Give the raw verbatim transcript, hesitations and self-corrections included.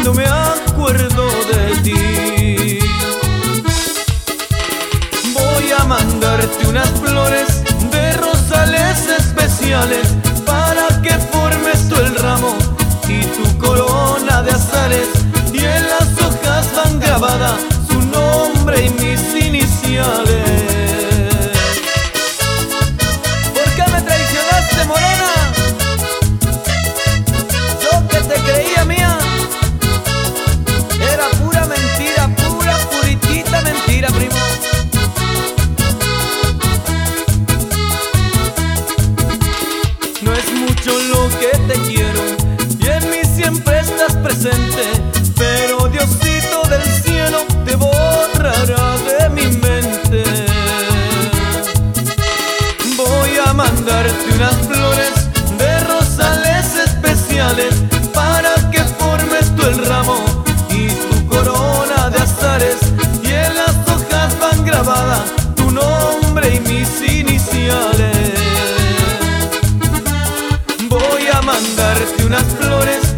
cuando me acuerdo de ti. Voy a mandarte unas flores de rosales especiales para que formes tú el ramo y tu corona de azares, y en las hojas van grabadas su nombre y mis iniciales. ¿Por qué me traicionaste, morena? Yo que te creía mía, era pura mentira, pura puritita mentira, primo. No es mucho lo que te quiero y en mí siempre estás presente, pero Diosito del cielo te borrará de mi mente. Voy a mandarte unas flores de rosales especiales para que formes tú el ramo y tu corona de azares, y en las hojas van grabadas tu nombre y mis iniciales. Voy a mandarte unas flores